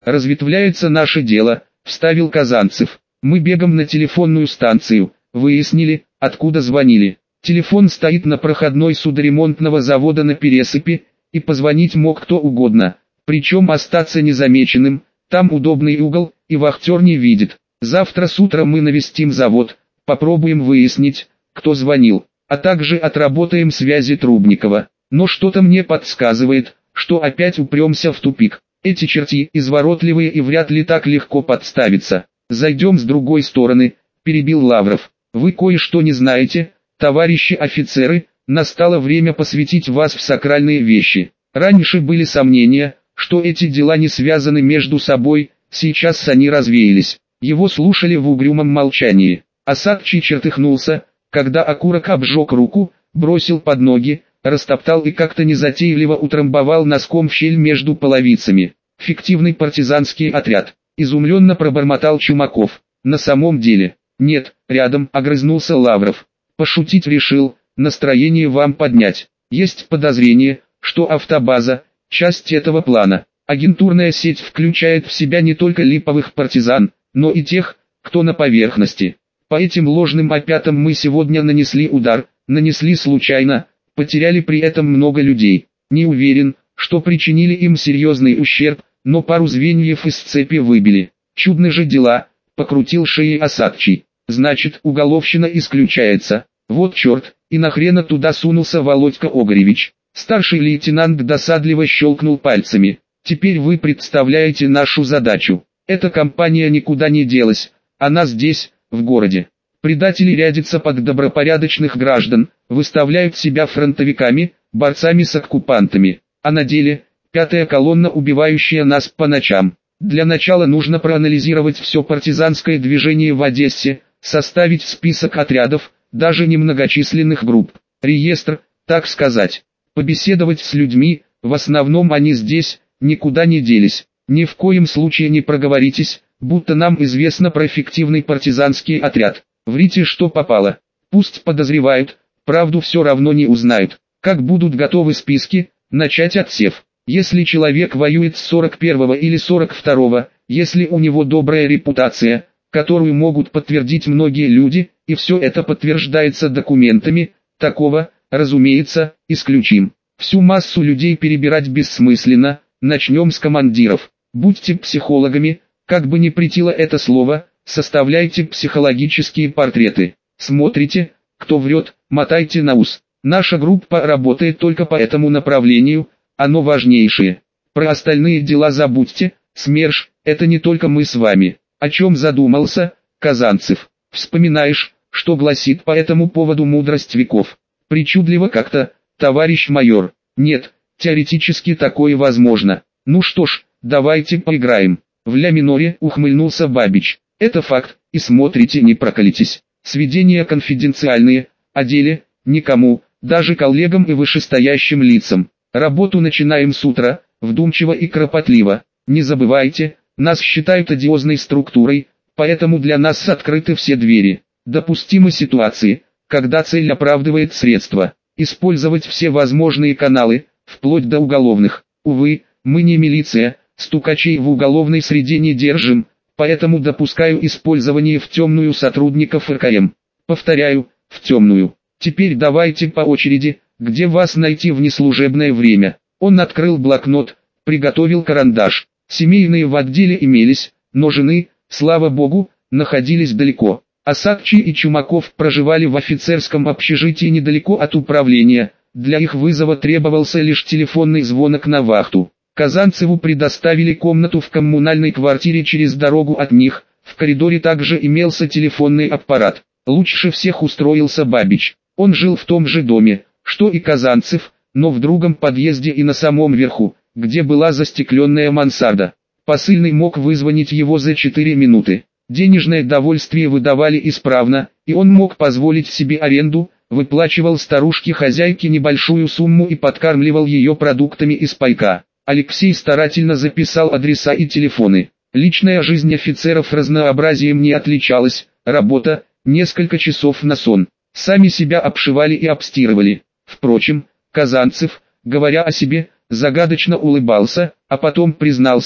разветвляется наше дело, вставил Казанцев. Мы бегом на телефонную станцию, выяснили, откуда звонили. Телефон стоит на проходной судоремонтного завода на Пересыпи, и позвонить мог кто угодно, причем остаться незамеченным, там удобный угол, и вахтер не видит. Завтра с утра мы навестим завод, попробуем выяснить, кто звонил, а также отработаем связи Трубникова. Но что-то мне подсказывает, что опять упремся в тупик. Эти черти изворотливые и вряд ли так легко подставятся. Зайдем с другой стороны, перебил Лавров. Вы кое-что не знаете, товарищи офицеры, настало время посвятить вас в сакральные вещи. Раньше были сомнения, что эти дела не связаны между собой, сейчас они развеялись. Его слушали в угрюмом молчании. Осадчий чертыхнулся, когда окурок обжег руку, бросил под ноги, растоптал и как-то незатейливо утрамбовал носком в щель между половицами. Фиктивный партизанский отряд. Изумленно пробормотал Чумаков. На самом деле, нет, рядом, огрызнулся Лавров. Пошутить решил, настроение вам поднять. Есть подозрение, что автобаза – часть этого плана. Агентурная сеть включает в себя не только липовых партизан, но и тех, кто на поверхности. По этим ложным опятам мы сегодня нанесли удар, нанесли случайно, потеряли при этом много людей. Не уверен, что причинили им серьезный ущерб, но пару звеньев из цепи выбили. Чудны же дела, покрутил шеей Осадчий. Значит, уголовщина исключается. Вот черт, и нахрена туда сунулся Володька Огоревич. Старший лейтенант досадливо щелкнул пальцами. Теперь вы представляете нашу задачу. Эта компания никуда не делась, она здесь, в городе. Предатели рядятся под добропорядочных граждан, выставляют себя фронтовиками, борцами с оккупантами. А на деле, пятая колонна, убивающая нас по ночам. Для начала нужно проанализировать все партизанское движение в Одессе, составить список отрядов, даже немногочисленных групп, реестр, так сказать. Побеседовать с людьми, в основном они здесь, никуда не делись. Ни в коем случае не проговоритесь, будто нам известно про фиктивный партизанский отряд. Врите, что попало. Пусть подозревают, правду все равно не узнают. Как будут готовы списки, начать отсев. Если человек воюет с 41-го или 42-го, если у него добрая репутация, которую могут подтвердить многие люди, и все это подтверждается документами, такого, разумеется, исключим. Всю массу людей перебирать бессмысленно, начнем с командиров. Будьте психологами, как бы ни претило это слово, составляйте психологические портреты. Смотрите, кто врет, мотайте на ус. Наша группа работает только по этому направлению, оно важнейшее. Про остальные дела забудьте, СМЕРШ, это не только мы с вами. О чем задумался, Казанцев? Вспоминаешь, что гласит по этому поводу мудрость веков? Причудливо как-то, товарищ майор. Нет, теоретически такое возможно. Ну что ж, давайте поиграем. В ля миноре ухмыльнулся Бабич. Это факт, и смотрите, не проколитесь. Сведения конфиденциальные, о деле, никому, даже коллегам и вышестоящим лицам. Работу начинаем с утра, вдумчиво и кропотливо. Не забывайте, нас считают одиозной структурой, поэтому для нас открыты все двери. Допустимы ситуации, когда цель оправдывает средства. Использовать все возможные каналы, вплоть до уголовных. Увы, мы не милиция, стукачей в уголовной среде не держим, поэтому допускаю использование в темную сотрудников РКМ. Повторяю, в темную. Теперь давайте по очереди, где вас найти в неслужебное время. Он открыл блокнот, приготовил карандаш. Семейные в отделе имелись, но жены, слава богу, находились далеко. Осадчий и Чумаков проживали в офицерском общежитии недалеко от управления. Для их вызова требовался лишь телефонный звонок на вахту. Казанцеву предоставили комнату в коммунальной квартире через дорогу от них. В коридоре также имелся телефонный аппарат. Лучше всех устроился Бабич. Он жил в том же доме, что и Казанцев, но в другом подъезде и на самом верху, где была застекленная мансарда. Посыльный мог вызвонить его за 4 минуты. Денежное довольствие выдавали исправно, и он мог позволить себе аренду, выплачивал старушке-хозяйке небольшую сумму и подкармливал ее продуктами из пайка. Алексей старательно записал адреса и телефоны. Личная жизнь офицеров разнообразием не отличалась, работа, несколько часов на сон. Сами себя обшивали и обстирывали. Впрочем, Казанцев, говоря о себе, загадочно улыбался, а потом признался,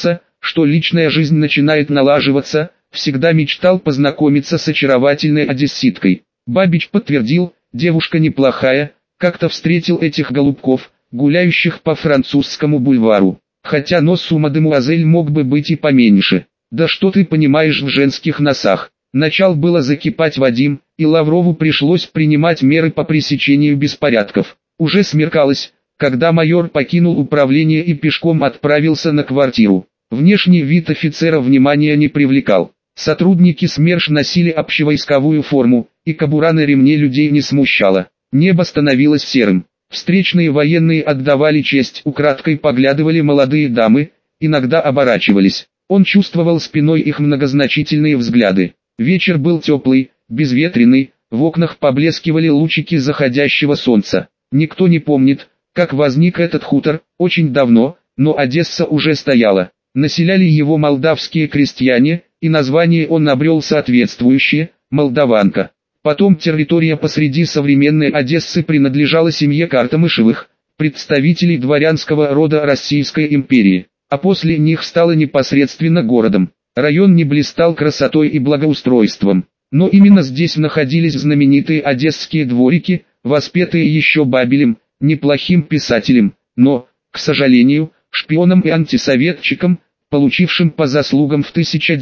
что личная жизнь начинает налаживаться, всегда мечтал познакомиться с очаровательной одесситкой. Бабич подтвердил, девушка неплохая, как-то встретил этих голубков, гуляющих по французскому бульвару. Хотя нос у мадемуазель мог бы быть и поменьше. Да что ты понимаешь в женских носах? Начал было закипать Вадим, и Лаврову пришлось принимать меры по пресечению беспорядков. Уже смеркалось, когда майор покинул управление и пешком отправился на квартиру. Внешний вид офицера внимания не привлекал. Сотрудники СМЕРШ носили общевойсковую форму, и кобура на ремне людей не смущала. Небо становилось серым. Встречные военные отдавали честь, украдкой поглядывали молодые дамы, иногда оборачивались. Он чувствовал спиной их многозначительные взгляды. Вечер был теплый, безветренный, в окнах поблескивали лучики заходящего солнца. Никто не помнит, как возник этот хутор, очень давно, но Одесса уже стояла. Населяли его молдавские крестьяне, и название он обрел соответствующее – Молдаванка. Потом территория посреди современной Одессы принадлежала семье Картамышевых, представителей дворянского рода Российской империи, а после них стала непосредственно городом. Район не блистал красотой и благоустройством, но именно здесь находились знаменитые одесские дворики, воспетые еще Бабелем, неплохим писателем, но, к сожалению, шпионом и антисоветчиком, получившим по заслугам в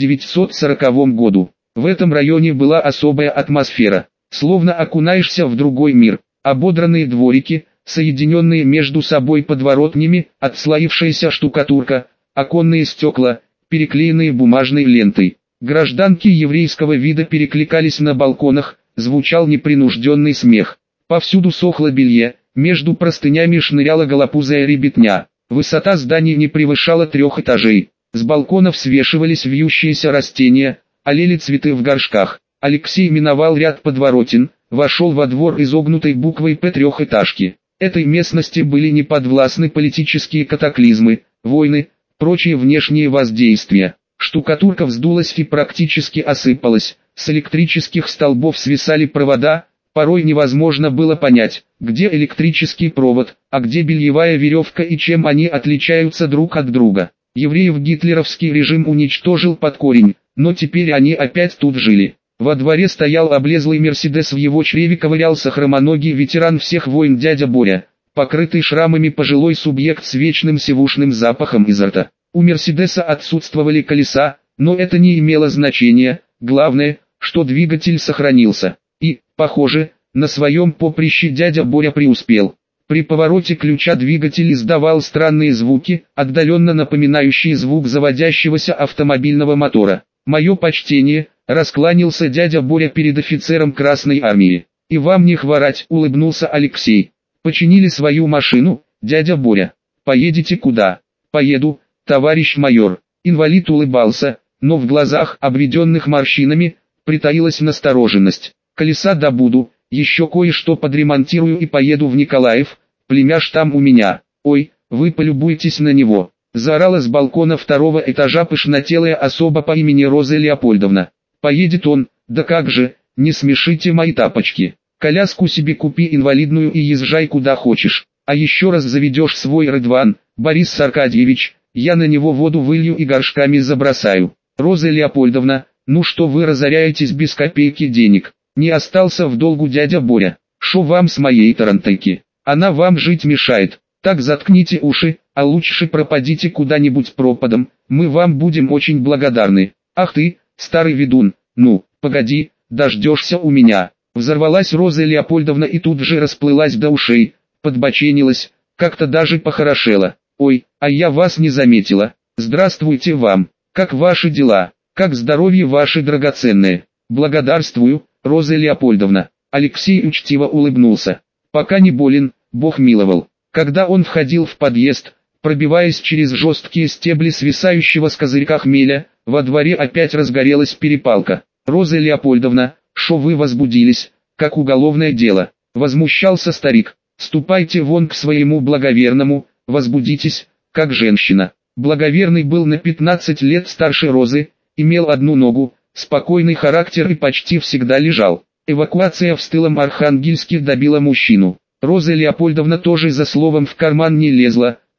1940 году. В этом районе была особая атмосфера, словно окунаешься в другой мир. Ободранные дворики, соединенные между собой подворотнями, отслоившаяся штукатурка, оконные стекла, переклеенные бумажной лентой. Гражданки еврейского вида перекликались на балконах, звучал непринужденный смех. Повсюду сохло белье, между простынями шныряла голопузая ребятня. Высота зданий не превышала 3 этажей. С балконов свешивались вьющиеся растения, олели цветы в горшках. Алексей миновал ряд подворотен, вошел во двор изогнутой буквой «П» трехэтажки. Этой местности были не подвластны политические катаклизмы, войны, прочие внешние воздействия. Штукатурка вздулась и практически осыпалась, с электрических столбов свисали провода, порой невозможно было понять, где электрический провод, а где бельевая веревка и чем они отличаются друг от друга. Евреев гитлеровский режим уничтожил под корень, но теперь они опять тут жили. Во дворе стоял облезлый Мерседес, в его чреве ковырялся хромоногий ветеран всех войн дядя Боря, покрытый шрамами пожилой субъект с вечным сивушным запахом изо рта. У Мерседеса отсутствовали колеса, но это не имело значения, главное, что двигатель сохранился. И, похоже, на своем поприще дядя Боря преуспел. При повороте ключа двигатель издавал странные звуки, отдаленно напоминающие звук заводящегося автомобильного мотора. «Мое почтение», — раскланялся дядя Боря перед офицером Красной Армии. «И вам не хворать», — улыбнулся Алексей. «Починили свою машину, дядя Боря? Поедете куда?» «Поеду, товарищ майор». Инвалид улыбался, но в глазах, обведенных морщинами, притаилась настороженность. «Колеса добуду, еще кое-что подремонтирую и поеду в Николаев, племяш там у меня. Ой, вы полюбуйтесь на него», — заорала с балкона 2-го этажа пышнотелая особа по имени Роза Леопольдовна. «Поедет он, да как же, не смешите мои тапочки. Коляску себе купи инвалидную и езжай куда хочешь, а еще раз заведешь свой Рыдван, Борис Аркадьевич, я на него воду вылью и горшками забросаю». «Роза Леопольдовна, ну что вы разоряетесь без копейки денег? Не остался в долгу дядя Боря. Шо вам с моей тарантайки? Она вам жить мешает. Так заткните уши, а лучше пропадите куда-нибудь пропадом, мы вам будем очень благодарны». «Ах ты, старый ведун, ну, погоди, дождешься у меня». Взорвалась Роза Леопольдовна и тут же расплылась до ушей, подбоченилась, как-то даже похорошела. «Ой, а я вас не заметила. Здравствуйте вам, как ваши дела, как здоровье ваше драгоценное?» «Благодарствую, Роза Леопольдовна». Алексей учтиво улыбнулся. «Пока не болен, Бог миловал». Когда он входил в подъезд, пробиваясь через жесткие стебли свисающего с козырька хмеля, во дворе опять разгорелась перепалка. «Роза Леопольдовна, шо вы возбудились, как уголовное дело?» — возмущался старик. «Ступайте вон к своему благоверному, возбудитесь, как женщина». Благоверный был на 15 лет старше Розы, имел одну ногу, спокойный характер и почти всегда лежал. Эвакуация в стылом Архангельске добила мужчину. Роза Леопольдовна тоже за словом в карман не лезла,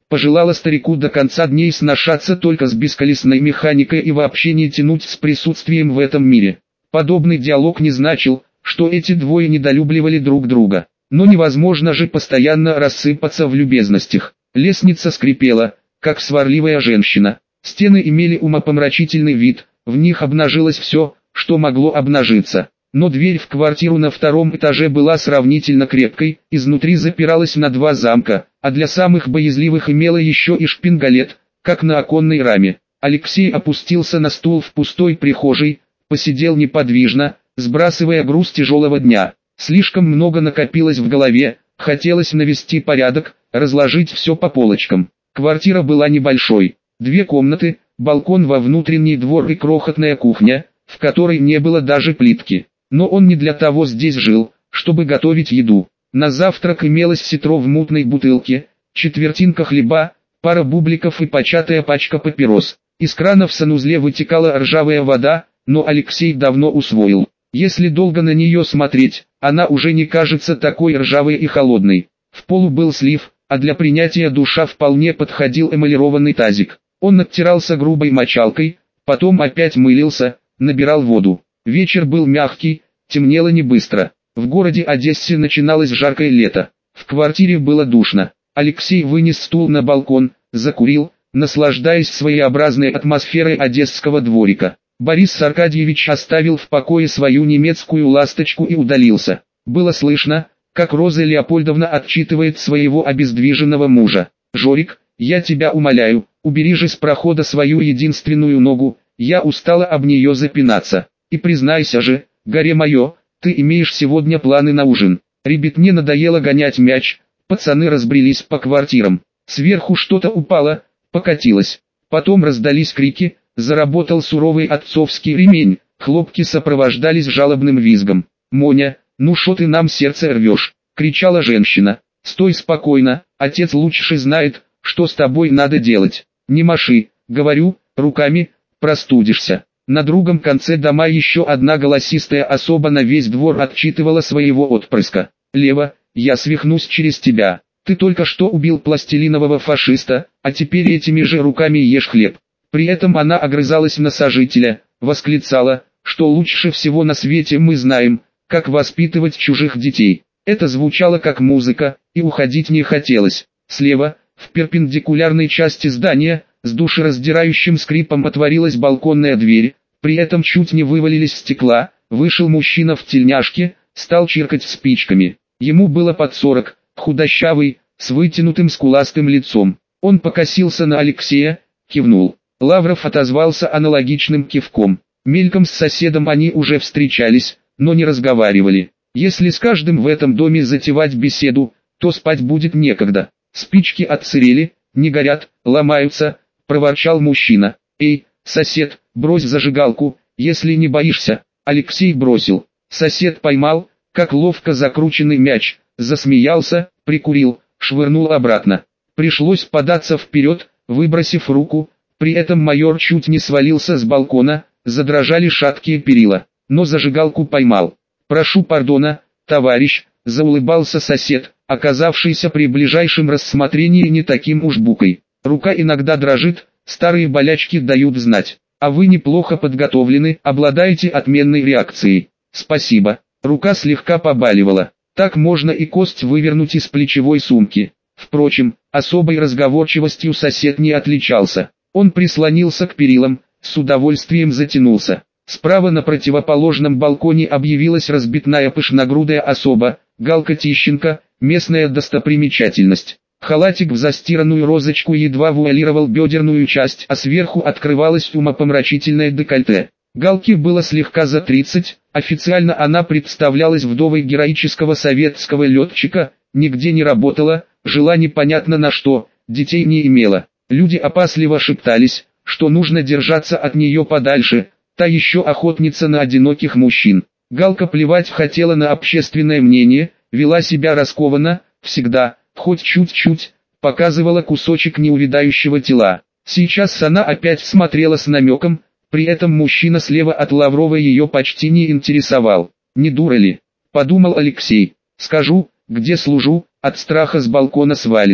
Пожелала старику до конца дней сношаться только с бесколесной механикой и вообще не тянуть с присутствием в этом мире. Подобный диалог не значил, что эти двое недолюбливали друг друга. Но невозможно же постоянно рассыпаться в любезностях. Лестница скрипела, как сварливая женщина. Стены имели умопомрачительный вид, в них обнажилось все, что могло обнажиться. Но дверь в квартиру на втором этаже была сравнительно крепкой, изнутри запиралась на 2 замка, а для самых боязливых имела еще и шпингалет, как на оконной раме. Алексей опустился на стул в пустой прихожей, посидел неподвижно, сбрасывая груз тяжелого дня. Слишком много накопилось в голове, хотелось навести порядок, разложить все по полочкам. Квартира была небольшой. 2 комнаты, балкон во внутренний двор и крохотная кухня, в которой не было даже плитки. Но он не для того здесь жил, чтобы готовить еду. На завтрак имелось ситро в мутной бутылке, четвертинка хлеба, пара бубликов и початая пачка папирос. Из крана в санузле вытекала ржавая вода, но Алексей давно усвоил. Если долго на нее смотреть, она уже не кажется такой ржавой и холодной. В полу был слив, а для принятия душа вполне подходил эмалированный тазик. Он оттирался грубой мочалкой, потом опять мылился, набирал воду. Вечер был мягкий, темнело не быстро. В городе Одессе начиналось жаркое лето. В квартире было душно. Алексей вынес стул на балкон, закурил, наслаждаясь своеобразной атмосферой одесского дворика. Борис Аркадьевич оставил в покое свою немецкую ласточку и удалился. Было слышно, как Роза Леопольдовна отчитывает своего обездвиженного мужа. «Жорик, я тебя умоляю, убери же с прохода свою единственную ногу, я устала об нее запинаться. И признайся же, горе мое, ты имеешь сегодня планы на ужин». Ребятне надоело гонять мяч, пацаны разбрелись по квартирам. Сверху что-то упало, покатилось. Потом раздались крики, заработал суровый отцовский ремень, хлопки сопровождались жалобным визгом. «Моня, ну шо ты нам сердце рвешь?» — кричала женщина. «Стой спокойно, отец лучше знает, что с тобой надо делать. Не маши, говорю, руками, простудишься». На другом конце дома еще одна голосистая особа на весь двор отчитывала своего отпрыска. «Лева, я свихнусь через тебя. Ты только что убил пластилинового фашиста, а теперь этими же руками ешь хлеб». При этом она огрызалась на сожителя, восклицала, что лучше всего на свете мы знаем, как воспитывать чужих детей. Это звучало как музыка, и уходить не хотелось. Слева, в перпендикулярной части здания, с душераздирающим скрипом отворилась балконная дверь, при этом чуть не вывалились стекла, вышел мужчина в тельняшке, стал чиркать спичками. Ему было под 40, худощавый, с вытянутым скуластым лицом. Он покосился на Алексея, кивнул. Лавров отозвался аналогичным кивком. Мельком с соседом они уже встречались, но не разговаривали. Если с каждым в этом доме затевать беседу, то спать будет некогда. Спички отсырели, не горят, ломаются, проворчал мужчина. «Эй, сосед, брось зажигалку, если не боишься». Алексей бросил. Сосед поймал, как ловко закрученный мяч, засмеялся, прикурил, швырнул обратно. Пришлось податься вперед, выбросив руку, при этом майор чуть не свалился с балкона, задрожали шаткие перила, но зажигалку поймал. «Прошу пардона, товарищ», — заулыбался сосед, оказавшийся при ближайшем рассмотрении не таким уж букой. «Рука иногда дрожит, старые болячки дают знать. А вы неплохо подготовлены, обладаете отменной реакцией». «Спасибо». Рука слегка побаливала. Так можно и кость вывернуть из плечевой сумки. Впрочем, особой разговорчивостью сосед не отличался. Он прислонился к перилам, с удовольствием затянулся. Справа на противоположном балконе объявилась разбитная пышногрудая особа, Галка Тищенко, местная достопримечательность. Халатик в застиранную розочку едва вуалировал бедерную часть, а сверху открывалось умопомрачительное декольте. Галке было слегка за 30, официально она представлялась вдовой героического советского летчика, нигде не работала, жила непонятно на что, детей не имела. Люди опасливо шептались, что нужно держаться от нее подальше, та еще охотница на одиноких мужчин. Галка плевать хотела на общественное мнение, вела себя раскованно, всегда, хоть чуть-чуть, показывала кусочек неувядающего тела. Сейчас она опять смотрела с намеком, при этом мужчина слева от Лаврова ее почти не интересовал. «Не дура ли?» – подумал Алексей. «Скажу, где служу, от страха с балкона свалится».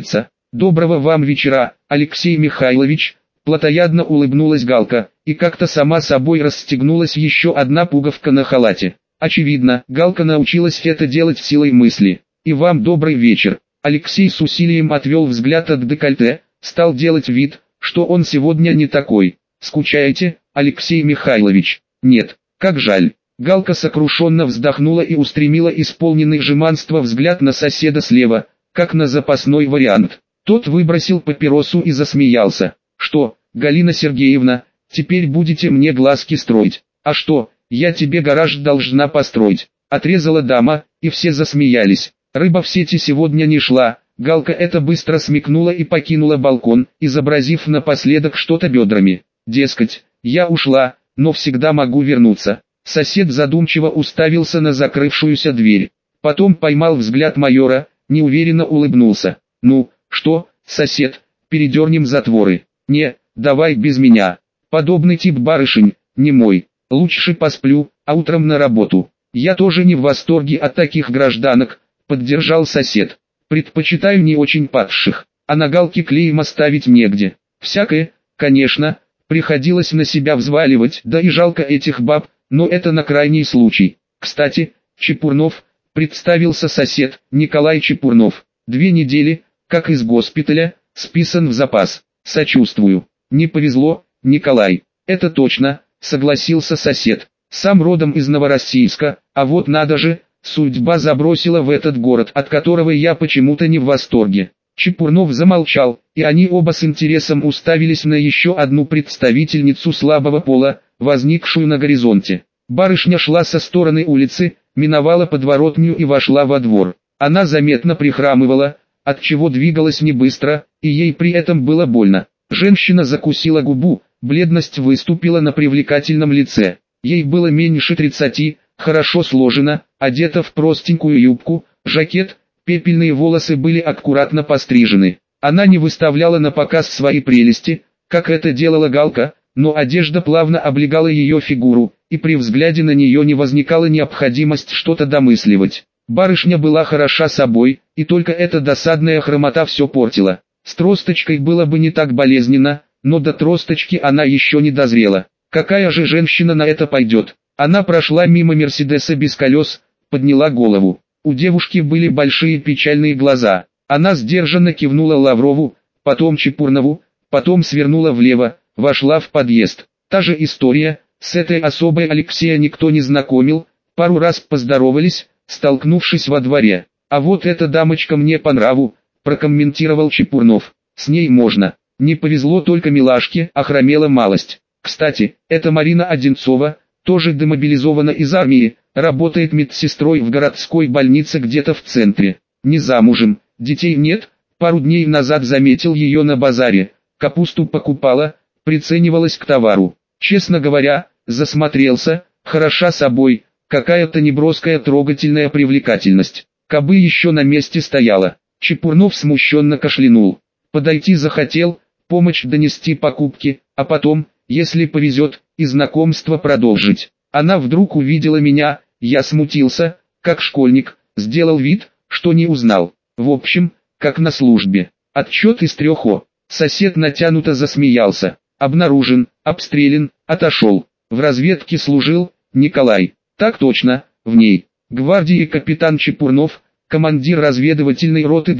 Доброго вам вечера, Алексей Михайлович. Плотоядно улыбнулась Галка, и как-то сама собой расстегнулась еще одна пуговка на халате. Очевидно, Галка научилась это делать силой мысли. И вам добрый вечер. Алексей с усилием отвел взгляд от декольте, стал делать вид, что он сегодня не такой. Скучаете, Алексей Михайлович? Нет, как жаль. Галка сокрушенно вздохнула и устремила исполненный жеманства взгляд на соседа слева, как на запасной вариант. Тот выбросил папиросу и засмеялся. Что, Галина Сергеевна, теперь будете мне глазки строить? А что, я тебе гараж должна построить? Отрезала дама, и все засмеялись. Рыба в сети сегодня не шла. Галка это быстро смекнула и покинула балкон, изобразив напоследок что-то бедрами. Дескать, я ушла, но всегда могу вернуться. Сосед задумчиво уставился на закрывшуюся дверь. Потом поймал взгляд майора, неуверенно улыбнулся. Ну, что, сосед, передернем затворы? Не, давай без меня. Подобный тип барышень, не мой. Лучше посплю, а утром на работу. Я тоже не в восторге от таких гражданок, поддержал сосед. Предпочитаю не очень падших, а на Галке клейма ставить негде. Всякое, конечно, приходилось на себя взваливать, да и жалко этих баб, но это на крайний случай. Кстати, Чепурнов, представился сосед, Николай Чепурнов. 2 недели, как из госпиталя, списан в запас. Сочувствую. Не повезло, Николай. Это точно, согласился сосед. Сам родом из Новороссийска, а вот надо же, судьба забросила в этот город, от которого я почему-то не в восторге. Чепурнов замолчал, и они оба с интересом уставились на еще одну представительницу слабого пола, возникшую на горизонте. Барышня шла со стороны улицы, миновала подворотню и вошла во двор. Она заметно прихрамывала, отчего двигалась не быстро, и ей при этом было больно. Женщина закусила губу, бледность выступила на привлекательном лице. Ей было меньше 30, хорошо сложена, одета в простенькую юбку, жакет, пепельные волосы были аккуратно пострижены. Она не выставляла на показ свои прелести, как это делала Галка, но одежда плавно облегала ее фигуру, и при взгляде на нее не возникала необходимость что-то домысливать. Барышня была хороша собой, и только эта досадная хромота все портила. С тросточкой было бы не так болезненно, но до тросточки она еще не дозрела. Какая же женщина на это пойдет? Она прошла мимо Мерседеса без колес, подняла голову. У девушки были большие печальные глаза. Она сдержанно кивнула Лаврову, потом Чепурнову, потом свернула влево, вошла в подъезд. Та же история, с этой особой Алексея никто не знакомил, пару раз поздоровались, столкнувшись во дворе. А вот эта дамочка мне по нраву, прокомментировал Чепурнов. С ней можно. Не повезло только милашке, охромела малость. Кстати, это Марина Одинцова, тоже демобилизована из армии, работает медсестрой в городской больнице где-то в центре. Не замужем, детей нет, пару дней назад заметил ее на базаре, капусту покупала, приценивалась к товару. Честно говоря, засмотрелся, хороша собой, какая-то неброская трогательная привлекательность. Кабы еще на месте стояла. Чепурнов смущенно кашлянул. Подойти захотел, помочь донести покупки, а потом, если повезет, и знакомство продолжить. Она вдруг увидела меня, я смутился, как школьник, сделал вид, что не узнал. В общем, как на службе. Отчет из 3 О. Сосед натянуто засмеялся. Обнаружен, обстрелян, отошел. В разведке служил, Николай. Так точно, в ней. Гвардии капитан Чепурнов, командир разведывательной роты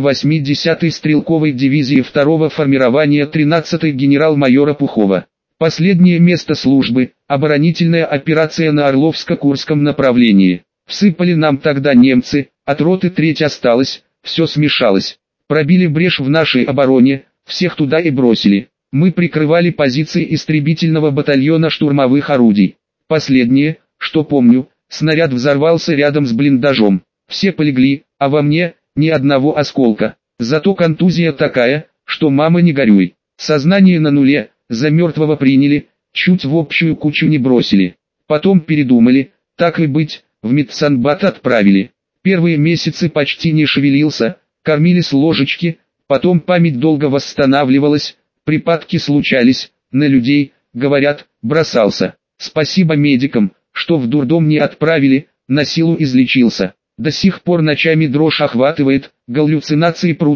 280-й стрелковой дивизии 2-го формирования 13-й генерал-майора Пухова. Последнее место службы, оборонительная операция на Орловско-Курском направлении. Всыпали нам тогда немцы, от роты треть осталось, все смешалось. Пробили брешь в нашей обороне, всех туда и бросили. Мы прикрывали позиции истребительного батальона штурмовых орудий. Последнее, что помню, снаряд взорвался рядом с блиндажом. Все полегли, а во мне ни одного осколка. Зато контузия такая, что мама не горюй. Сознание на нуле, за мертвого приняли, чуть в общую кучу не бросили. Потом передумали, так и быть, в медсанбат отправили. Первые месяцы почти не шевелился, кормили с ложечки, потом память долго восстанавливалась, припадки случались, на людей, говорят, бросался. Спасибо медикам, что в дурдом не отправили, на силу излечился. До сих пор ночами дрожь охватывает, галлюцинации прут,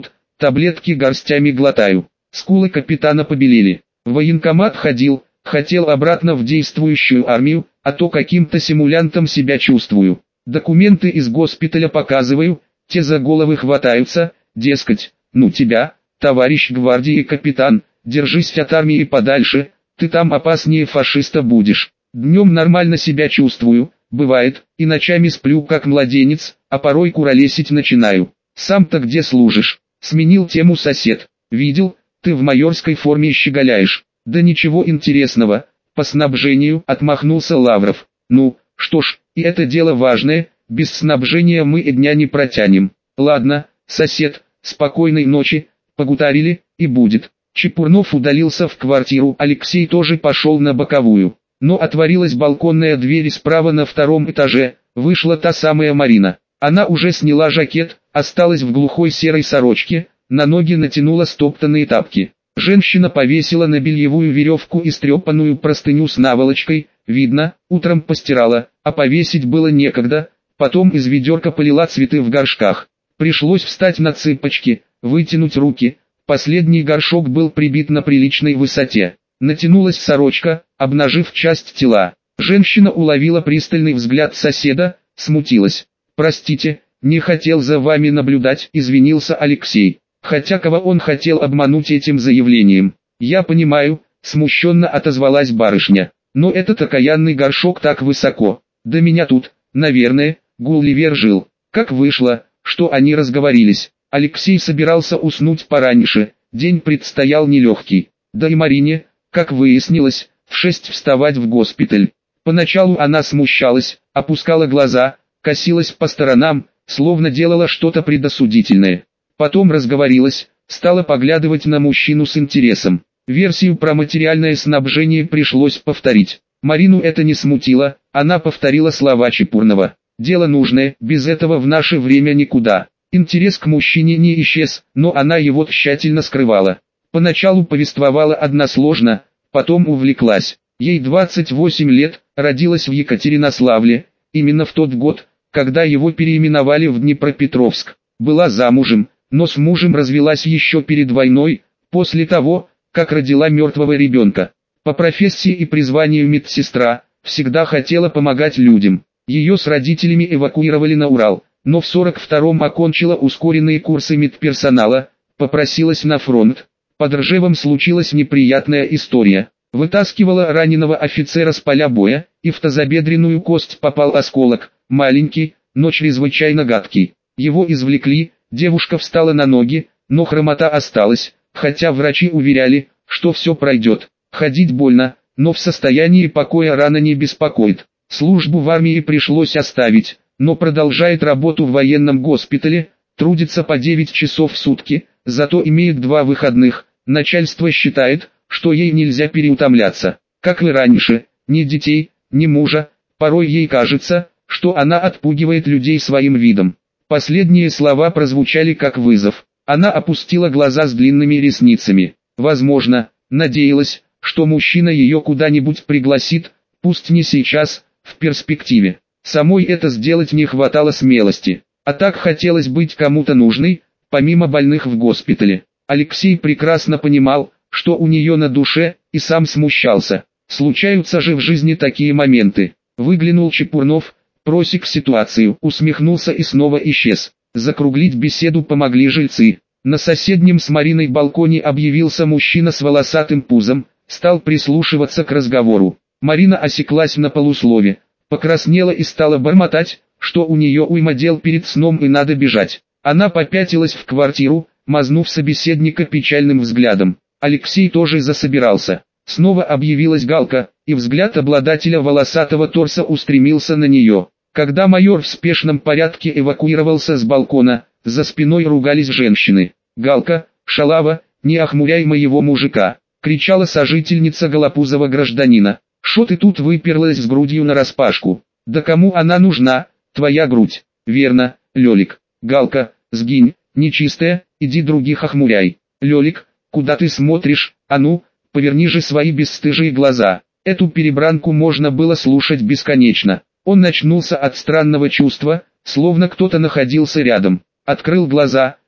таблетки горстями глотаю. Скулы капитана побелели. В военкомат ходил, хотел обратно в действующую армию, а то каким-то симулянтом себя чувствую. Документы из госпиталя показываю, те за головы хватаются, дескать, ну тебя, товарищ гвардии капитан, держись от армии подальше, ты там опаснее фашиста будешь. Днем нормально себя чувствую, бывает, и ночами сплю как младенец, а порой куролесить начинаю. Сам-то где служишь? Сменил тему сосед. Видел, ты в майорской форме щеголяешь. Да ничего интересного, по снабжению отмахнулся Лавров. Ну, что ж, и это дело важное, без снабжения мы и дня не протянем. Ладно, сосед, спокойной ночи, погутарили, и будет. Чепурнов удалился в квартиру, Алексей тоже пошел на боковую. Но отворилась балконная дверь и справа на втором этаже, вышла та самая Марина. Она уже сняла жакет, осталась в глухой серой сорочке, на ноги натянула стоптанные тапки. Женщина повесила на бельевую веревку истрепанную простыню с наволочкой, видно, утром постирала, а повесить было некогда, потом из ведерка полила цветы в горшках. Пришлось встать на цыпочки, вытянуть руки, последний горшок был прибит на приличной высоте. Натянулась сорочка, обнажив часть тела. Женщина уловила пристальный взгляд соседа, смутилась. «Простите, не хотел за вами наблюдать», — извинился Алексей. Хотя кого он хотел обмануть этим заявлением? «Я понимаю», — смущенно отозвалась барышня. «Но этот окаянный горшок так высоко. Да меня тут, наверное, Гулливер жил. Как вышло, что они разговорились. Алексей собирался уснуть пораньше, день предстоял нелегкий. Да и Марине, как выяснилось, в 6 вставать в госпиталь. Поначалу она смущалась, опускала глаза, косилась по сторонам, словно делала что-то предосудительное. Потом разговорилась, стала поглядывать на мужчину с интересом. Версию про материальное снабжение пришлось повторить. Марину это не смутило, она повторила слова Чепурнова. «Дело нужное, без этого в наше время никуда». Интерес к мужчине не исчез, но она его тщательно скрывала. Поначалу повествовала односложно, потом увлеклась. Ей 28 лет, родилась в Екатеринославле, именно в тот год, когда его переименовали в Днепропетровск. Была замужем, но с мужем развелась еще перед войной, после того, как родила мертвого ребенка. По профессии и призванию медсестра, всегда хотела помогать людям. Ее с родителями эвакуировали на Урал, но в 42-м окончила ускоренные курсы медперсонала, попросилась на фронт. Под Ржевом случилась неприятная история. Вытаскивала раненого офицера с поля боя, и в тазобедренную кость попал осколок, маленький, но чрезвычайно гадкий. Его извлекли, девушка встала на ноги, но хромота осталась, хотя врачи уверяли, что все пройдет. Ходить больно, но в состоянии покоя рана не беспокоит. Службу в армии пришлось оставить, но продолжает работу в военном госпитале, трудится по 9 часов в сутки, зато имеет 2 выходных. Начальство считает, что ей нельзя переутомляться. Как и раньше, ни детей, ни мужа, порой ей кажется, что она отпугивает людей своим видом. Последние слова прозвучали как вызов. Она опустила глаза с длинными ресницами. Возможно, надеялась, что мужчина ее куда-нибудь пригласит, пусть не сейчас, в перспективе. Самой это сделать не хватало смелости. А так хотелось быть кому-то нужной, помимо больных в госпитале. Алексей прекрасно понимал, что у нее на душе, и сам смущался. Случаются же в жизни такие моменты. Выглянул Чепурнов, просек ситуацию, усмехнулся и снова исчез. Закруглить беседу помогли жильцы. На соседнем с Мариной балконе объявился мужчина с волосатым пузом, стал прислушиваться к разговору. Марина осеклась на полуслове, покраснела и стала бормотать, что у нее уйма дел перед сном и надо бежать. Она попятилась в квартиру, мазнув собеседника печальным взглядом. Алексей тоже засобирался. Снова объявилась Галка, и взгляд обладателя волосатого торса устремился на нее. Когда майор в спешном порядке эвакуировался с балкона, за спиной ругались женщины. «Галка, шалава, не охмуряй моего мужика!» — кричала сожительница голопузого гражданина. «Шо ты тут выперлась с грудью нараспашку? Да кому она нужна, твоя грудь?» «Верно, Лёлик. Галка, сгинь, нечистая, иди других охмуряй. Лёлик, куда ты смотришь, а ну, поверни же свои бесстыжие глаза». Эту перебранку можно было слушать бесконечно. Он очнулся от странного чувства, словно кто-то находился рядом. Открыл глаза,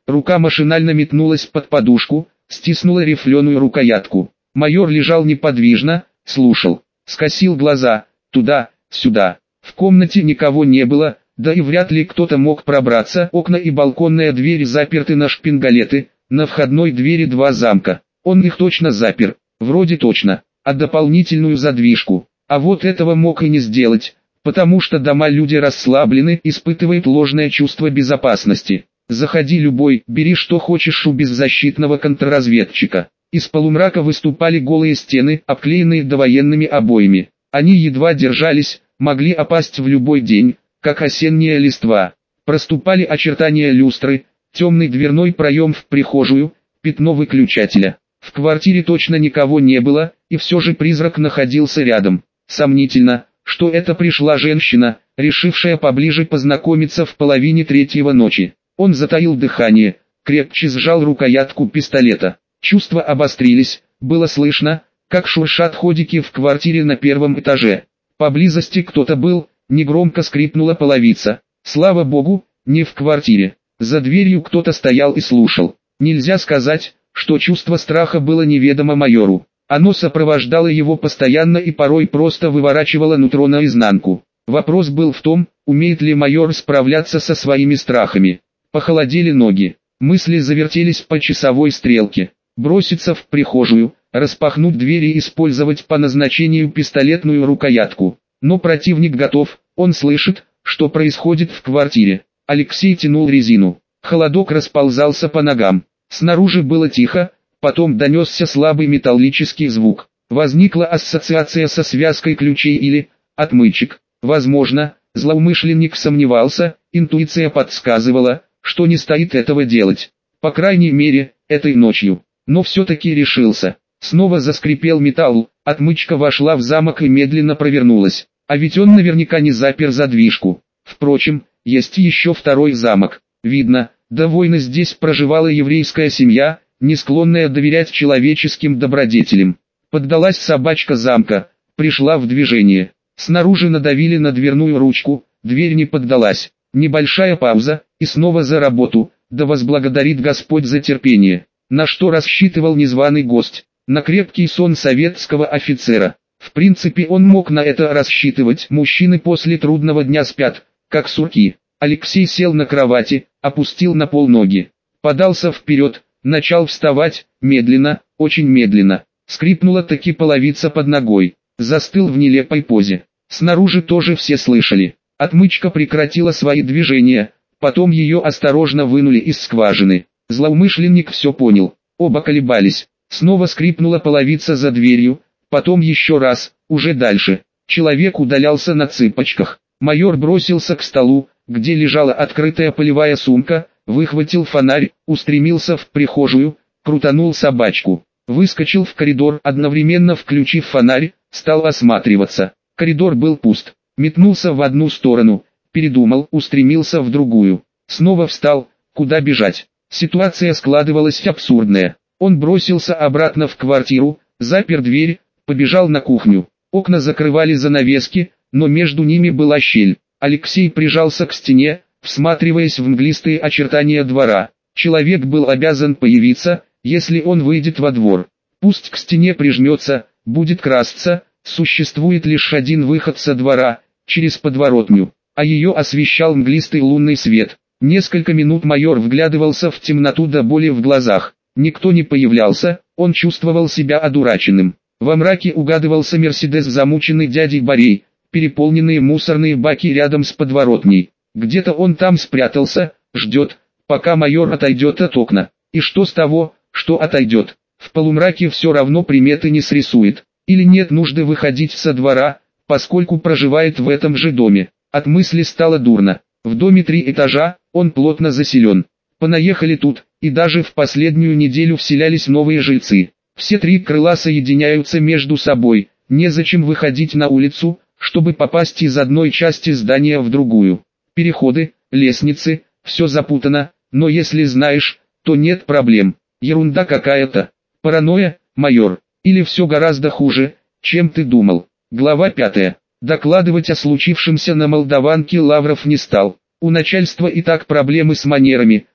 Рука машинально метнулась под подушку, стиснула рифленую рукоятку. Майор лежал неподвижно, слушал, скосил глаза, туда, сюда. В комнате никого не было, да и вряд ли кто-то мог пробраться. Окна и балконная дверь заперты на шпингалеты, на входной двери 2 замка. Он их точно запер, вроде точно, а дополнительную задвижку. А вот этого мог и не сделать, потому что дома люди расслаблены, испытывают ложное чувство безопасности. Заходи любой, бери что хочешь у беззащитного контрразведчика. Из полумрака выступали голые стены, обклеенные довоенными обоями. Они едва держались, могли опасть в любой день, как осенняя листва. Проступали очертания люстры, темный дверной проем в прихожую, пятно выключателя. В квартире точно никого не было, и все же призрак находился рядом. Сомнительно, что это пришла женщина, решившая поближе познакомиться в половине 3-го ночи. Он затаил дыхание, крепче сжал рукоятку пистолета. Чувства обострились, было слышно, как шуршат ходики в квартире на 1-м этаже. Поблизости кто-то был, негромко скрипнула половица. Слава богу, не в квартире. За дверью кто-то стоял и слушал. Нельзя сказать, что чувство страха было неведомо майору. Оно сопровождало его постоянно и порой просто выворачивало нутро наизнанку. Вопрос был в том, умеет ли майор справляться со своими страхами. Похолодели ноги, мысли завертелись по часовой стрелке. Броситься в прихожую, распахнуть двери и использовать по назначению пистолетную рукоятку. Но противник готов, он слышит, что происходит в квартире. Алексей тянул резину. Холодок расползался по ногам. Снаружи было тихо, потом донесся слабый металлический звук. Возникла ассоциация со связкой ключей или отмычек. Возможно, злоумышленник сомневался, интуиция подсказывала, что не стоит этого делать. По крайней мере, этой ночью. Но все-таки решился. Снова заскрипел металл, отмычка вошла в замок и медленно провернулась. А ведь он наверняка не запер задвижку. Впрочем, есть еще 2-й замок. Видно, до войны здесь проживала еврейская семья, не склонная доверять человеческим добродетелям. Поддалась собачка замка, пришла в движение. Снаружи надавили на дверную ручку, дверь не поддалась. Небольшая пауза, и снова за работу, да возблагодарит Господь за терпение. На что рассчитывал незваный гость? На крепкий сон советского офицера. В принципе он мог на это рассчитывать. Мужчины после трудного дня спят, как сурки. Алексей сел на кровати, опустил на пол ноги. Подался вперед, начал вставать, медленно, очень медленно. Скрипнула таки половица под ногой. Застыл в нелепой позе. Снаружи тоже все слышали. Отмычка прекратила свои движения, потом ее осторожно вынули из скважины. Злоумышленник все понял. Оба колебались. Снова скрипнула половица за дверью, потом еще раз, уже дальше. Человек удалялся на цыпочках. Майор бросился к столу, где лежала открытая полевая сумка, выхватил фонарь, устремился в прихожую, крутанул собачку. Выскочил в коридор, одновременно включив фонарь, стал осматриваться. Коридор был пуст. Метнулся в одну сторону, передумал, устремился в другую. Снова встал, куда бежать. Ситуация складывалась абсурдная. Он бросился обратно в квартиру, запер дверь, побежал на кухню. Окна закрывали занавески, но между ними была щель. Алексей прижался к стене, всматриваясь в мглистые очертания двора. Человек был обязан появиться, если он выйдет во двор. Пусть к стене прижмется, будет красться. Существует лишь один выход со двора, через подворотню, а ее освещал мглистый лунный свет. Несколько минут майор вглядывался в темноту до боли в глазах. Никто не появлялся, он чувствовал себя одураченным. Во мраке угадывался Мерседес, замученный дядей Борей, переполненные мусорные баки рядом с подворотней. Где-то он там спрятался, ждет, пока майор отойдет от окна. И что с того, что отойдет? В полумраке все равно приметы не срисует. Или нет нужды выходить со двора, поскольку проживает в этом же доме. От мысли стало дурно. В доме 3 этажа, он плотно заселен. Понаехали тут, и даже в последнюю неделю вселялись новые жильцы. Все 3 крыла соединяются между собой, незачем выходить на улицу, чтобы попасть из одной части здания в другую. Переходы, лестницы, все запутано, но если знаешь, то нет проблем. Ерунда какая-то. Паранойя, майор. Или все гораздо хуже, чем ты думал. Глава 5. Докладывать о случившемся на Молдаванке Лавров не стал. У начальства и так проблемы с манерами,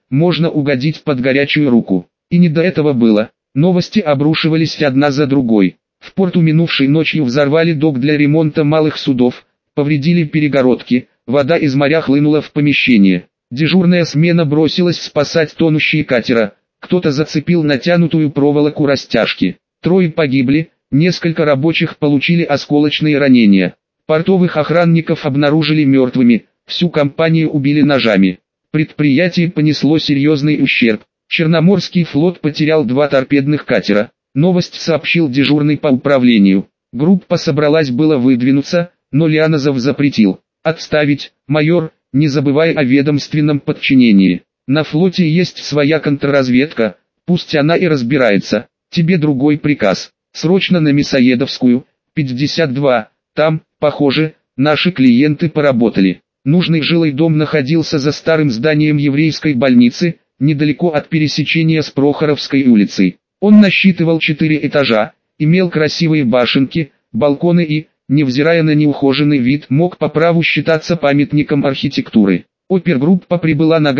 можно угодить под горячую руку. И не до этого было. Новости обрушивались одна за другой. В порту минувшей ночью взорвали док для ремонта малых судов, повредили перегородки, вода из моря хлынула в помещение. Дежурная смена бросилась спасать тонущие катера, кто-то зацепил натянутую проволоку растяжки. 3 погибли, несколько рабочих получили осколочные ранения. Портовых охранников обнаружили мертвыми, всю компанию убили ножами. Предприятие понесло серьезный ущерб. Черноморский флот потерял 2 торпедных катера. Новость сообщил дежурный по управлению. Группа собралась было выдвинуться, но Лианозов запретил. «Отставить, майор, не забывай о ведомственном подчинении. На флоте есть своя контрразведка, пусть она и разбирается. Тебе другой приказ. Срочно на Мясоедовскую, 52, там, похоже, наши клиенты поработали». Нужный жилой дом находился за старым зданием еврейской больницы, недалеко от пересечения с Прохоровской улицей. Он насчитывал 4 этажа, имел красивые башенки, балконы и, невзирая на неухоженный вид, мог по праву считаться памятником архитектуры. Опергруппа прибыла на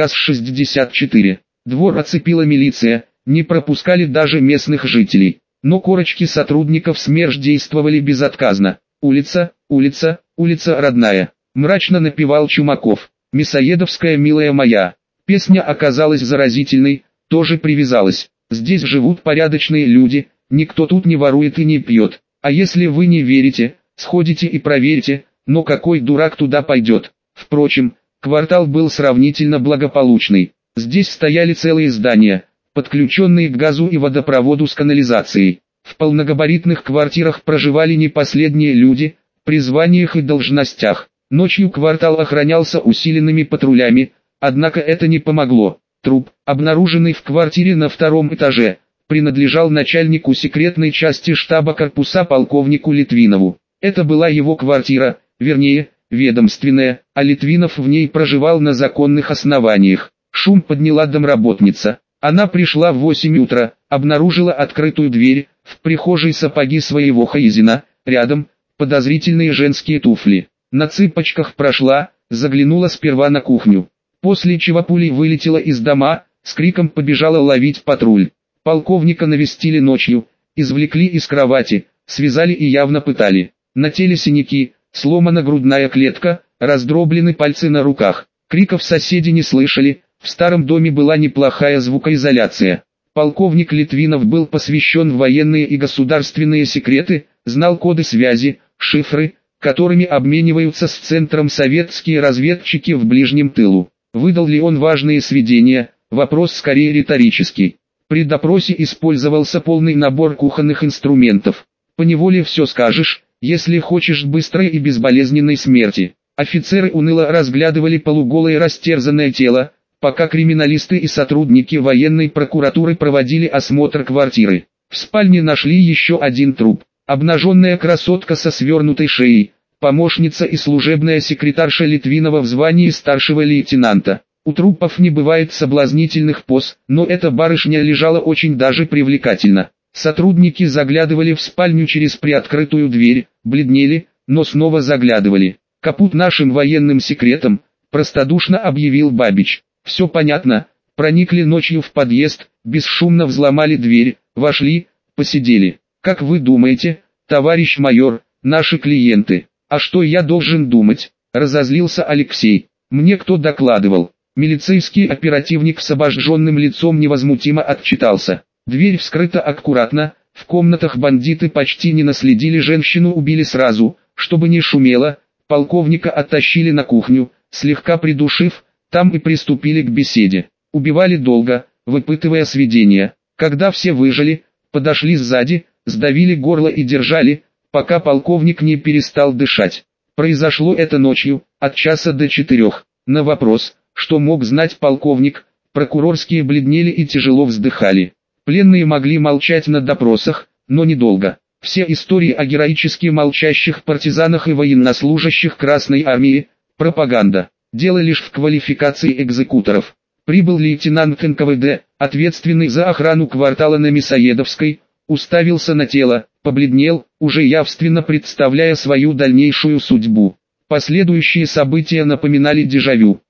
ГАЗ-64. Двор оцепила милиция, не пропускали даже местных жителей. Но корочки сотрудников СМЕРШ действовали безотказно. «Улица, улица, улица родная», — мрачно напевал Чумаков. «Мясоедовская, милая моя». Песня оказалась заразительной, тоже привязалась. Здесь живут порядочные люди, никто тут не ворует и не пьет. А если вы не верите, сходите и проверьте, но какой дурак туда пойдет. Впрочем, квартал был сравнительно благополучный. Здесь стояли целые здания, подключенные к газу и водопроводу с канализацией. В полногабаритных квартирах проживали не последние люди, при званиях и должностях. Ночью квартал охранялся усиленными патрулями, однако это не помогло. Труп, обнаруженный в квартире на 2-м этаже, принадлежал начальнику секретной части штаба корпуса полковнику Литвинову. Это была его квартира, вернее, ведомственная, а Литвинов в ней проживал на законных основаниях. Шум подняла домработница. Она пришла в 8 утра, обнаружила открытую дверь, в прихожей сапоги своего хозяина, рядом подозрительные женские туфли. На цыпочках прошла, заглянула сперва на кухню. После чего пулей вылетела из дома, с криком побежала ловить патруль. Полковника навестили ночью, извлекли из кровати, связали и явно пытали. На теле синяки, сломана грудная клетка, раздроблены пальцы на руках. Криков соседи не слышали, в старом доме была неплохая звукоизоляция. Полковник Литвинов был посвящен в военные и государственные секреты, знал коды связи, шифры, которыми обмениваются с центром советские разведчики в ближнем тылу. Выдал ли он важные сведения, вопрос скорее риторический. При допросе использовался полный набор кухонных инструментов. Поневоле все скажешь, если хочешь быстрой и безболезненной смерти. Офицеры уныло разглядывали полуголое растерзанное тело, пока криминалисты и сотрудники военной прокуратуры проводили осмотр квартиры. В спальне нашли еще один труп. Обнаженная красотка со свернутой шеей, помощница и служебная секретарша Литвинова в звании старшего лейтенанта. У трупов не бывает соблазнительных поз, но эта барышня лежала очень даже привлекательно. Сотрудники заглядывали в спальню через приоткрытую дверь, бледнели, но снова заглядывали. «Капут нашим военным секретом», – простодушно объявил Бабич. «Все понятно, проникли ночью в подъезд, бесшумно взломали дверь, вошли, посидели. Как вы думаете, товарищ майор, наши клиенты?» «А что я должен думать?» – разозлился Алексей. «Мне кто докладывал?» Милицейский оперативник с обожженным лицом невозмутимо отчитался. Дверь вскрыта аккуратно, в комнатах бандиты почти не наследили, женщину убили сразу, чтобы не шумело, полковника оттащили на кухню, слегка придушив, там и приступили к беседе. Убивали долго, выпытывая сведения. Когда все выжили, подошли сзади, сдавили горло и держали, пока полковник не перестал дышать. Произошло это ночью, от часа до 4. На вопрос, что мог знать полковник, прокурорские бледнели и тяжело вздыхали. Пленные могли молчать на допросах, но недолго. Все истории о героически молчащих партизанах и военнослужащих Красной Армии – пропаганда. Дело лишь в квалификации экзекуторов. Прибыл лейтенант НКВД, ответственный за охрану квартала на Мясоедовской, уставился на тело, побледнел, уже явственно представляя свою дальнейшую судьбу. Последующие события напоминали дежавю.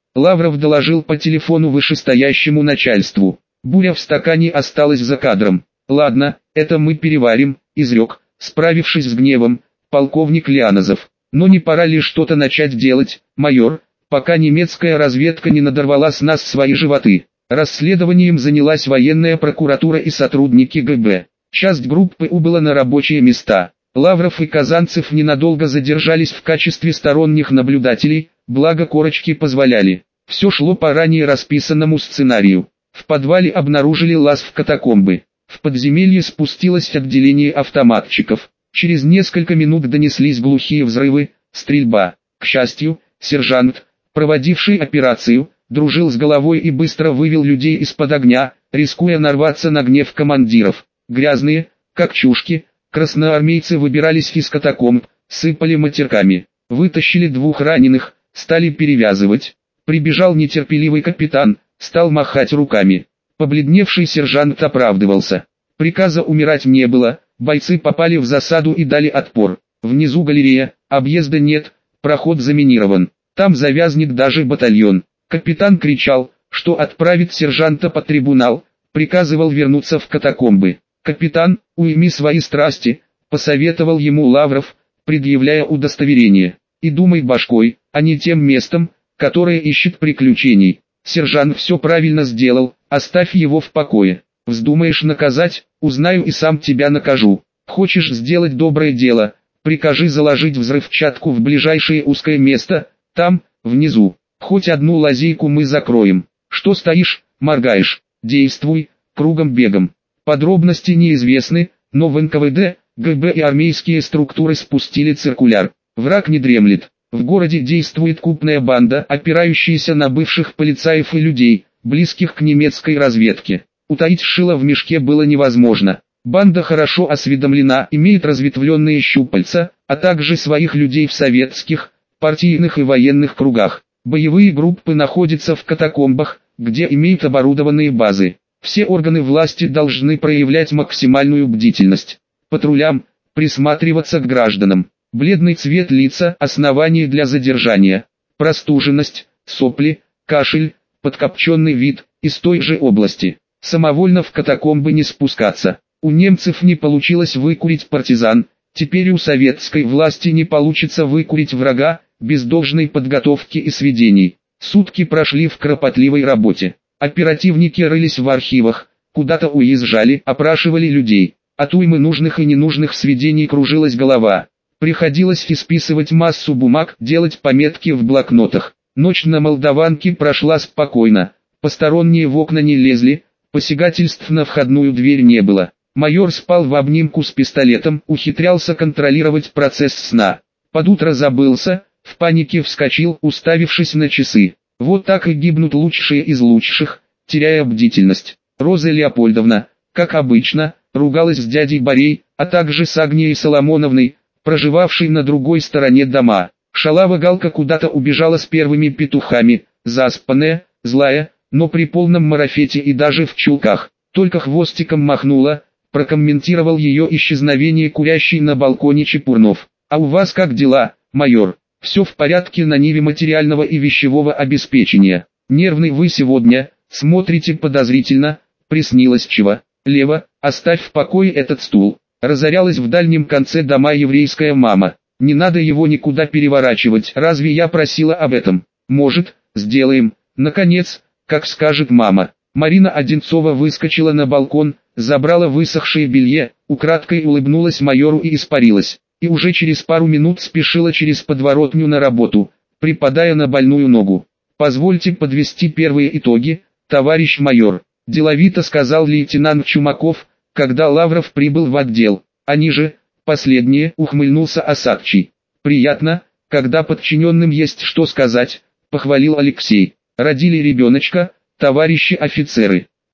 Лавров доложил по телефону вышестоящему начальству. Буря в стакане осталась за кадром. «Ладно, это мы переварим», — изрек, справившись с гневом, полковник Лианозов. «Но не пора ли что-то начать делать, майор, пока немецкая разведка не надорвала с нас свои животы?» Расследованием занялась военная прокуратура и сотрудники ГБ. Часть группы убыла на рабочие места. Лавров и Казанцев ненадолго задержались в качестве сторонних наблюдателей, благо корочки позволяли. Все шло по ранее расписанному сценарию. В подвале обнаружили лаз в катакомбы. В подземелье спустилось отделение автоматчиков. Через несколько минут донеслись глухие взрывы, стрельба. К счастью, сержант, проводивший операцию, дружил с головой и быстро вывел людей из-под огня, рискуя нарваться на гнев командиров. Грязные, как чушки, красноармейцы выбирались из катакомб, сыпали матерками. Вытащили 2 раненых, стали перевязывать. Прибежал нетерпеливый капитан, стал махать руками. Побледневший сержант оправдывался. Приказа умирать не было, бойцы попали в засаду и дали отпор. Внизу галерея, объезда нет, проход заминирован. Там завязнет даже батальон. Капитан кричал, что отправит сержанта под трибунал, приказывал вернуться в катакомбы. «Капитан, уйми свои страсти», — посоветовал ему Лавров, предъявляя удостоверение. «И думай башкой, а не тем местом, которое ищет приключений. Сержант все правильно сделал, оставь его в покое. Вздумаешь наказать, узнаю и сам тебя накажу. Хочешь сделать доброе дело, прикажи заложить взрывчатку в ближайшее узкое место, там, внизу. Хоть одну лазейку мы закроем. Что стоишь, моргаешь? Действуй, кругом бегом». Подробности неизвестны, но в НКВД, ГБ и армейские структуры спустили циркуляр. Враг не дремлет. В городе действует крупная банда, опирающаяся на бывших полицаев и людей, близких к немецкой разведке. Утаить шило в мешке было невозможно. Банда хорошо осведомлена, имеет разветвленные щупальца, а также своих людей в советских, партийных и военных кругах. Боевые группы находятся в катакомбах, где имеют оборудованные базы. Все органы власти должны проявлять максимальную бдительность. Патрулям, присматриваться к гражданам. Бледный цвет лица – основание для задержания. Простуженность, сопли, кашель, подкопченный вид – из той же области. Самовольно в катакомбы не спускаться. У немцев не получилось выкурить партизан, теперь у советской власти не получится выкурить врага, без должной подготовки и сведений. Сутки прошли в кропотливой работе. Оперативники рылись в архивах, куда-то уезжали, опрашивали людей. От уймы нужных и ненужных сведений кружилась голова. Приходилось исписывать массу бумаг, делать пометки в блокнотах. Ночь на Молдаванке прошла спокойно. Посторонние в окна не лезли, посягательств на входную дверь не было. Майор спал в обнимку с пистолетом, ухитрялся контролировать процесс сна. Под утро забылся, в панике вскочил, уставившись на часы. Вот так и гибнут лучшие из лучших, теряя бдительность. Роза Леопольдовна, как обычно, ругалась с дядей Борей, а также с Агнией Соломоновной, проживавшей на другой стороне дома. Шалава Галка куда-то убежала с первыми петухами, заспанная, злая, но при полном марафете и даже в чулках. Только хвостиком махнула, прокомментировал ее исчезновение курящий на балконе Чепурнов. «А у вас как дела, майор?» «Все в порядке на ниве материального и вещевого обеспечения. Нервный вы сегодня, смотрите подозрительно, приснилось чего. Лева, оставь в покое этот стул». Разорялась в дальнем конце дома еврейская мама. «Не надо его никуда переворачивать, разве я просила об этом?» «Может, сделаем, наконец, как скажет мама». Марина Одинцова выскочила на балкон, забрала высохшее белье, украдкой улыбнулась майору и испарилась. И уже через пару минут спешила через подворотню на работу, припадая на больную ногу. «Позвольте подвести первые итоги, товарищ майор», – деловито сказал лейтенант Чумаков, когда Лавров прибыл в отдел. «Они же, последние», – ухмыльнулся Осадчий. «Приятно, когда подчиненным есть что сказать», – похвалил Алексей. «Родили ребеночка, товарищи офицеры».